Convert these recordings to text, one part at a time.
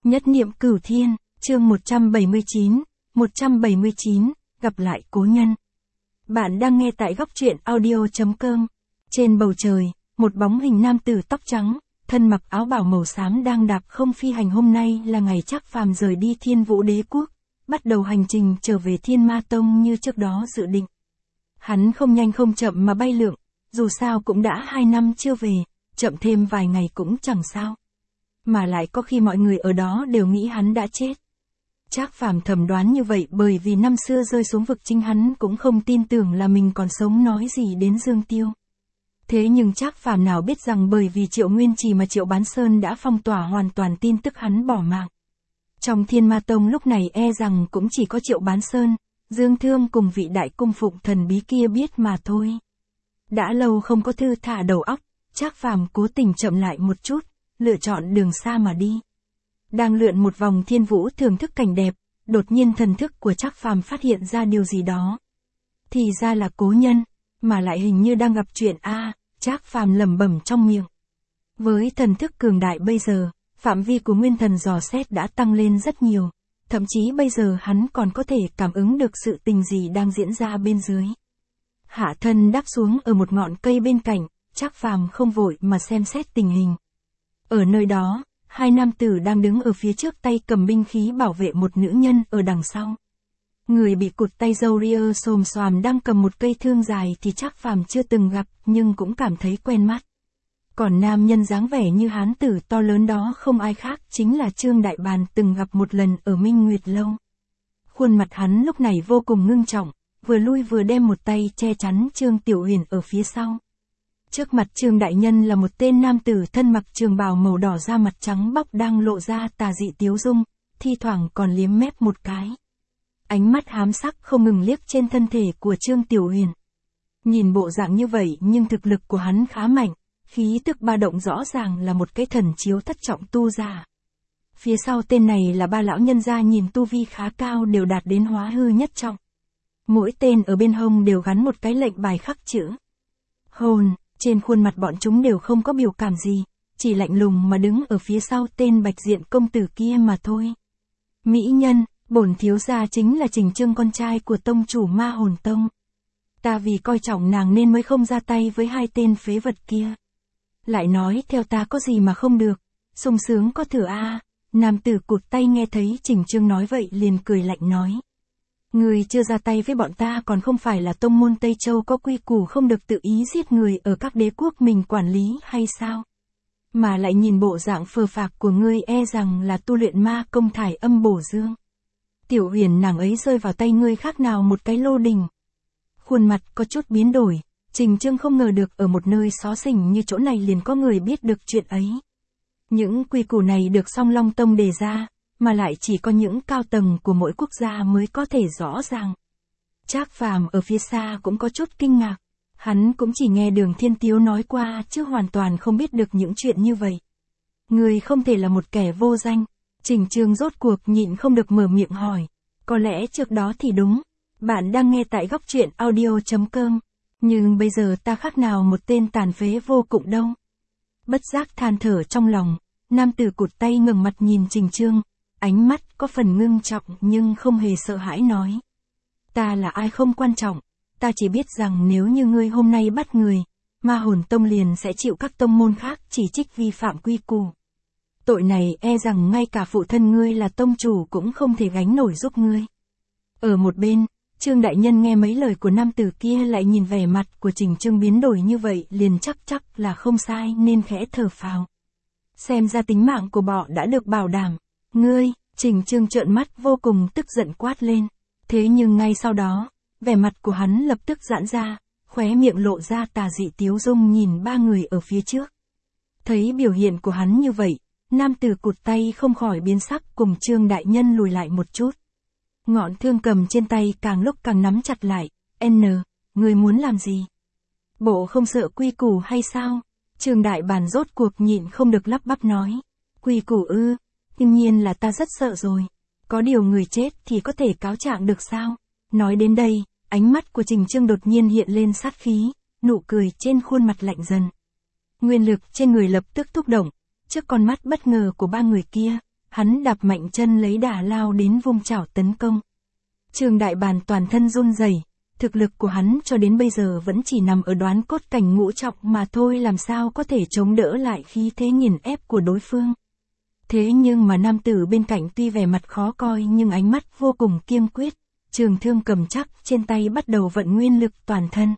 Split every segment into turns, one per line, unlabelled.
Nhất niệm cửu thiên, chương 179, gặp lại cố nhân. Bạn đang nghe tại góc truyện audio.com. Trên bầu trời, một bóng hình nam tử tóc trắng, thân mặc áo bào màu xám đang đạp không phi hành. Hôm nay là ngày Trác Phàm rời đi Thiên Vũ Đế Quốc, bắt đầu hành trình trở về Thiên Ma Tông như trước đó dự định. Hắn không nhanh không chậm mà bay lượn, dù sao cũng đã 2 năm chưa về, chậm thêm vài ngày cũng chẳng sao. Mà lại có khi mọi người ở đó đều nghĩ hắn đã chết. Trác Phàm thầm đoán như vậy bởi vì năm xưa rơi xuống vực chính hắn cũng không tin tưởng là mình còn sống nói gì đến Dương Tiêu. Thế nhưng Trác Phàm nào biết rằng bởi vì Triệu Nguyên Trì mà Triệu Bán Sơn đã phong tỏa hoàn toàn tin tức hắn bỏ mạng. Trong Thiên Ma Tông lúc này e rằng cũng chỉ có Triệu Bán Sơn, Dương Thương cùng vị đại cung phụng thần bí kia biết mà thôi. Đã lâu không có thư thả đầu óc, Trác Phàm cố tình chậm lại một chút, lựa chọn đường xa mà đi. Đang lượn một vòng thiên vũ thưởng thức cảnh đẹp, đột nhiên thần thức của Trác Phàm phát hiện ra điều gì đó. Thì ra là cố nhân, mà lại hình như đang gặp chuyện Trác Phàm lẩm bẩm trong miệng. Với thần thức cường đại bây giờ, phạm vi của nguyên thần dò xét đã tăng lên rất nhiều, thậm chí bây giờ hắn còn có thể cảm ứng được sự tình gì đang diễn ra bên dưới. Hạ thân đáp xuống ở một ngọn cây bên cạnh, Trác Phàm không vội mà xem xét tình hình. Ở nơi đó, hai nam tử đang đứng ở phía trước tay cầm binh khí bảo vệ một nữ nhân ở đằng sau. Người bị cụt tay râu ria xồm xoàm đang cầm một cây thương dài thì Trác Phàm chưa từng gặp nhưng cũng cảm thấy quen mắt. Còn nam nhân dáng vẻ như hán tử to lớn đó không ai khác chính là Trương Đại Bàn từng gặp một lần ở Minh Nguyệt Lâu. Khuôn mặt hắn lúc này vô cùng ngưng trọng, vừa lui vừa đem một tay che chắn Trương Tiểu Huyền ở phía sau. Trước mặt Trương Đại Nhân là một tên nam tử thân mặc trường bào màu đỏ da mặt trắng bóc đang lộ ra tà dị tiếu dung, thi thoảng còn liếm mép một cái. Ánh mắt hám sắc không ngừng liếc trên thân thể của Trương Tiểu Huyền. Nhìn bộ dạng như vậy nhưng thực lực của hắn khá mạnh, khí tức ba động rõ ràng là một cái thần chiếu thất trọng tu giả. Phía sau tên này là ba lão nhân gia nhìn tu vi khá cao đều đạt đến hóa hư nhất trọng. Mỗi tên ở bên hông đều gắn một cái lệnh bài khắc chữ hồn. Trên khuôn mặt bọn chúng đều không có biểu cảm gì, chỉ lạnh lùng mà đứng ở phía sau tên bạch diện công tử kia mà thôi. Mỹ nhân, bổn thiếu gia chính là Trình Trương con trai của tông chủ Ma Hồn Tông. Ta vì coi trọng nàng nên mới không ra tay với hai tên phế vật kia. Lại nói theo ta có gì mà không được, sung sướng có thừa Nam tử cụt tay nghe thấy Trình Trương nói vậy liền cười lạnh nói. Người chưa ra tay với bọn ta còn không phải là tông môn Tây Châu có quy củ không được tự ý giết người ở các đế quốc mình quản lý hay sao? Mà lại nhìn bộ dạng phờ phạc của ngươi e rằng là tu luyện ma công thải âm bổ dương. Tiểu Huyền nàng ấy rơi vào tay ngươi khác nào một cái lô đình. Khuôn mặt có chút biến đổi, Trình Trương không ngờ được ở một nơi xó xỉnh như chỗ này liền có người biết được chuyện ấy. Những quy củ này được Song Long Tông đề ra, mà lại chỉ có những cao tầng của mỗi quốc gia mới có thể rõ ràng. Trác Phàm ở phía xa cũng có chút kinh ngạc, hắn cũng chỉ nghe Đường Thiên Tiếu nói qua chứ hoàn toàn không biết được những chuyện như vậy. Người không thể là một kẻ vô danh, Trình Trương rốt cuộc nhịn không được mở miệng hỏi, có lẽ trước đó thì đúng, bạn đang nghe tại góc truyện audio.com, nhưng bây giờ ta khác nào một tên tàn phế vô dụng đâu. Bất giác than thở trong lòng, nam tử cụt tay ngẩng mặt nhìn Trình Trương. Ánh mắt có phần ngưng trọng nhưng không hề sợ hãi nói. Ta là ai không quan trọng, ta chỉ biết rằng nếu như ngươi hôm nay bắt người, Ma Hồn Tông liền sẽ chịu các tông môn khác chỉ trích vi phạm quy củ. Tội này e rằng ngay cả phụ thân ngươi là tông chủ cũng không thể gánh nổi giúp ngươi. Ở một bên, Trương Đại Nhân nghe mấy lời của nam tử kia lại nhìn vẻ mặt của Trình Trương biến đổi như vậy liền chắc là không sai nên khẽ thở phào. Xem ra tính mạng của bọn đã được bảo đảm. Ngươi, Trình Trương trợn mắt vô cùng tức giận quát lên. Thế nhưng ngay sau đó, vẻ mặt của hắn lập tức giãn ra, khóe miệng lộ ra tà dị tiếu dung nhìn ba người ở phía trước. Thấy biểu hiện của hắn như vậy, nam tử cụt tay không khỏi biến sắc cùng Trương Đại Nhân lùi lại một chút. Ngọn thương cầm trên tay càng lúc càng nắm chặt lại. Người muốn làm gì? Bộ không sợ quy củ hay sao? Trương Đại Bàn rốt cuộc nhịn không được lắp bắp nói. Quy củ ư? Đương nhiên là ta rất sợ rồi. Có điều người chết thì có thể cáo trạng được sao? Nói đến đây, ánh mắt của Trình Trương đột nhiên hiện lên sát khí, nụ cười trên khuôn mặt lạnh dần. Nguyên lực trên người lập tức thúc động, trước con mắt bất ngờ của ba người kia, hắn đạp mạnh chân lấy đà lao đến vung chảo tấn công. Trương Đại Bàn toàn thân run rẩy, thực lực của hắn cho đến bây giờ vẫn chỉ nằm ở đoán cốt cảnh ngũ trọng mà thôi, làm sao có thể chống đỡ lại khí thế nghiền ép của đối phương. Thế nhưng mà nam tử bên cạnh tuy vẻ mặt khó coi nhưng ánh mắt vô cùng kiên quyết, trường thương cầm chắc trên tay bắt đầu vận nguyên lực toàn thân.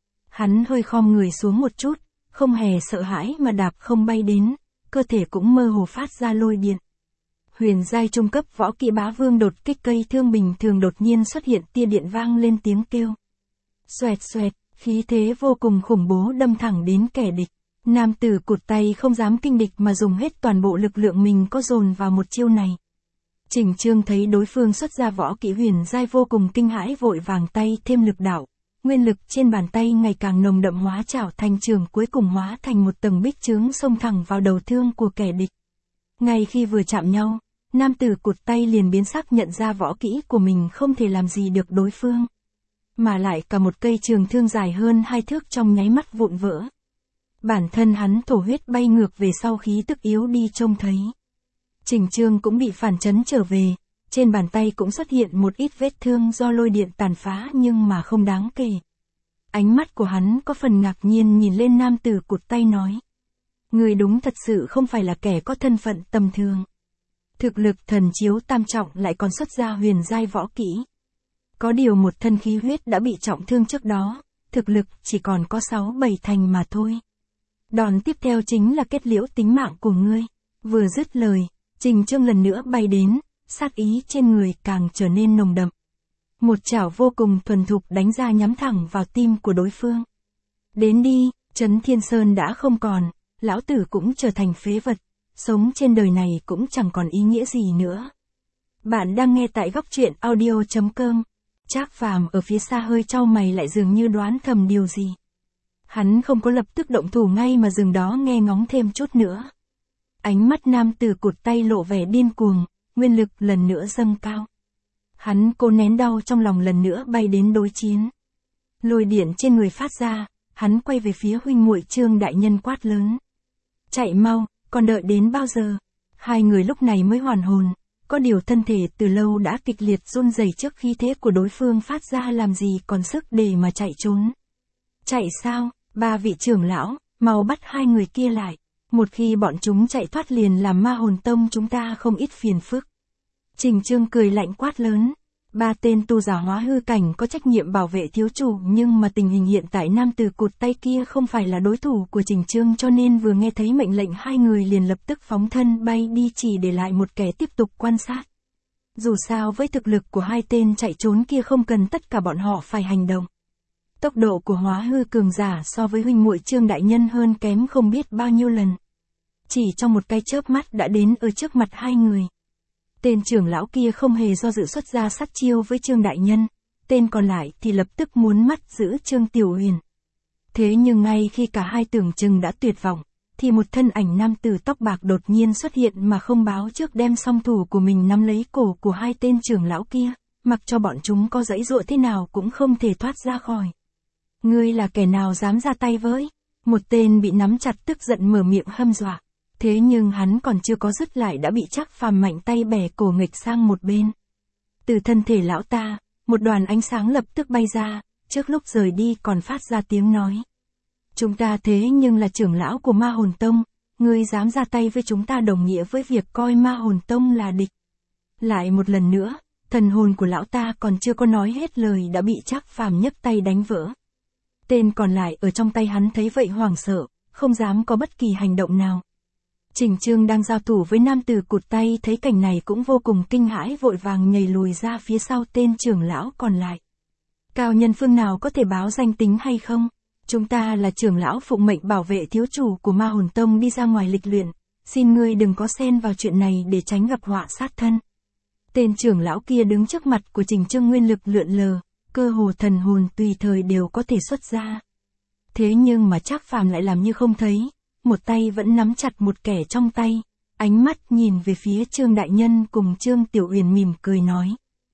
Hắn hơi khom người xuống một chút, không hề sợ hãi mà đạp không bay đến, cơ thể cũng mơ hồ phát ra lôi điện. Huyền giai trung cấp võ kỹ Bá Vương đột kích cây thương bình thường đột nhiên xuất hiện tia điện vang lên tiếng kêu. Xoẹt xoẹt, khí thế vô cùng khủng bố đâm thẳng đến kẻ địch. Nam tử cụt tay không dám kinh địch mà dùng hết toàn bộ lực lượng mình có dồn vào một chiêu này. Trình Chương thấy đối phương xuất ra võ kỹ huyền giai vô cùng kinh hãi, vội vàng tay thêm lực đạo. Nguyên lực trên bàn tay ngày càng nồng đậm, hóa chảo thành trường, cuối cùng hóa thành một tầng bích chướng xông thẳng vào đầu thương của kẻ địch. Ngay khi vừa chạm nhau, nam tử cụt tay liền biến sắc, nhận ra võ kỹ của mình không thể làm gì được đối phương. Mà lại cả một cây trường thương dài hơn 2 thước trong nháy mắt vụn vỡ. Bản thân hắn thổ huyết bay ngược về sau, khí tức yếu đi trông thấy. Trình Chương cũng bị phản chấn trở về, trên bàn tay cũng xuất hiện một ít vết thương do lôi điện tàn phá nhưng mà không đáng kể. Ánh mắt của hắn có phần ngạc nhiên nhìn lên nam tử cụt tay nói. Người đúng thật sự không phải là kẻ có thân phận tầm thường. Thực lực thần chiếu tam trọng lại còn xuất ra huyền giai võ kỹ. Có điều một thân khí huyết đã bị trọng thương trước đó, thực lực chỉ còn có 6-7 thành mà thôi. Đòn tiếp theo chính là kết liễu tính mạng của ngươi. Vừa dứt lời, Trình Chương lần nữa bay đến, sát ý trên người càng trở nên nồng đậm. Một chảo vô cùng thuần thục đánh ra nhắm thẳng vào tim của đối phương. Đến đi, Trấn Thiên Sơn đã không còn, lão tử cũng trở thành phế vật, sống trên đời này cũng chẳng còn ý nghĩa gì nữa. Bạn đang nghe tại góc truyện audio.com. Trác Phàm ở phía xa hơi chau mày lại, dường như đoán thầm điều gì. Hắn không có lập tức động thủ ngay mà dừng đó nghe ngóng thêm chút nữa. Ánh mắt nam tử cụt tay lộ vẻ điên cuồng, nguyên lực lần nữa dâng cao. Hắn cố nén đau trong lòng lần nữa bay đến đối chiến. Lôi điện trên người phát ra, hắn quay về phía huynh muội Trương đại nhân quát lớn. Chạy mau, còn đợi đến bao giờ? Hai người lúc này mới hoàn hồn, có điều thân thể từ lâu đã kịch liệt run rẩy trước khí thế của đối phương phát ra, làm gì còn sức để mà chạy trốn. Chạy sao? Ba vị trưởng lão, mau bắt hai người kia lại. Một khi bọn chúng chạy thoát liền làm Ma Hồn Tông chúng ta không ít phiền phức. Trình Chương cười lạnh quát lớn. Ba tên tu giả hóa hư cảnh có trách nhiệm bảo vệ thiếu chủ, nhưng mà tình hình hiện tại nam tử cụt tay kia không phải là đối thủ của Trình Chương, cho nên vừa nghe thấy mệnh lệnh hai người liền lập tức phóng thân bay đi, chỉ để lại một kẻ tiếp tục quan sát. Dù sao với thực lực của hai tên chạy trốn kia không cần tất cả bọn họ phải hành động. Tốc độ của hóa hư cường giả so với huynh muội Trương đại nhân hơn kém không biết bao nhiêu lần. Chỉ trong một cái chớp mắt đã đến ở trước mặt hai người. Tên trưởng lão kia không hề do dự xuất ra sát chiêu với Trương đại nhân, tên còn lại thì lập tức muốn mắt giữ Trương Tiểu Huyền. Thế nhưng ngay khi cả hai tưởng chừng đã tuyệt vọng, thì một thân ảnh nam tử tóc bạc đột nhiên xuất hiện mà không báo trước, đem song thủ của mình nắm lấy cổ của hai tên trưởng lão kia, mặc cho bọn chúng có giãy giụa thế nào cũng không thể thoát ra khỏi. Ngươi là kẻ nào dám ra tay với? Một tên bị nắm chặt tức giận mở miệng hăm dọa. Thế nhưng hắn còn chưa có dứt lại đã bị Trác Phàm mạnh tay bẻ cổ nghịch sang một bên. Từ thân thể lão ta, một đoàn ánh sáng lập tức bay ra, trước lúc rời đi còn phát ra tiếng nói. Chúng ta thế nhưng là trưởng lão của Ma Hồn Tông, ngươi dám ra tay với chúng ta đồng nghĩa với việc coi Ma Hồn Tông là địch. Lại một lần nữa, thần hồn của lão ta còn chưa có nói hết lời đã bị Trác Phàm nhấc tay đánh vỡ. Tên còn lại ở trong tay hắn thấy vậy hoảng sợ, không dám có bất kỳ hành động nào. Trình Chương đang giao thủ với nam tử cụt tay thấy cảnh này cũng vô cùng kinh hãi, vội vàng nhảy lùi ra phía sau tên trưởng lão còn lại. Cao nhân phương nào có thể báo danh tính hay không? Chúng ta là trưởng lão phụng mệnh bảo vệ thiếu chủ của Ma Hồn Tông đi ra ngoài lịch luyện, xin ngươi đừng có xen vào chuyện này để tránh gặp họa sát thân. Tên trưởng lão kia đứng trước mặt của Trình Chương, nguyên lực lượn lờ, cơ hồ thần hồn tùy thời đều có thể xuất ra. Thế nhưng mà Trác Phàm lại làm như không thấy, một tay vẫn nắm chặt một kẻ trong tay, ánh mắt nhìn về phía Trương đại nhân cùng Trương Tiểu Uyển mỉm cười nói.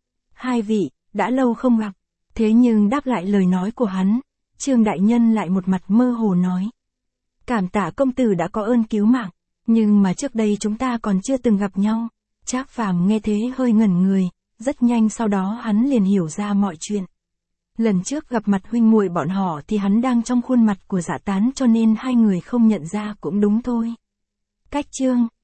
Hai vị, đã lâu không gặp. Thế nhưng đáp lại lời nói của hắn, Trương đại nhân lại một mặt mơ hồ nói. Cảm tạ công tử đã có ơn cứu mạng, nhưng mà trước đây chúng ta còn chưa từng gặp nhau, Trác Phàm nghe thế hơi ngẩn người, rất nhanh sau đó hắn liền hiểu ra mọi chuyện. Lần trước gặp mặt huynh muội bọn họ thì hắn đang trong khuôn mặt của Dạ Tán cho nên hai người không nhận ra cũng đúng thôi. Cách chương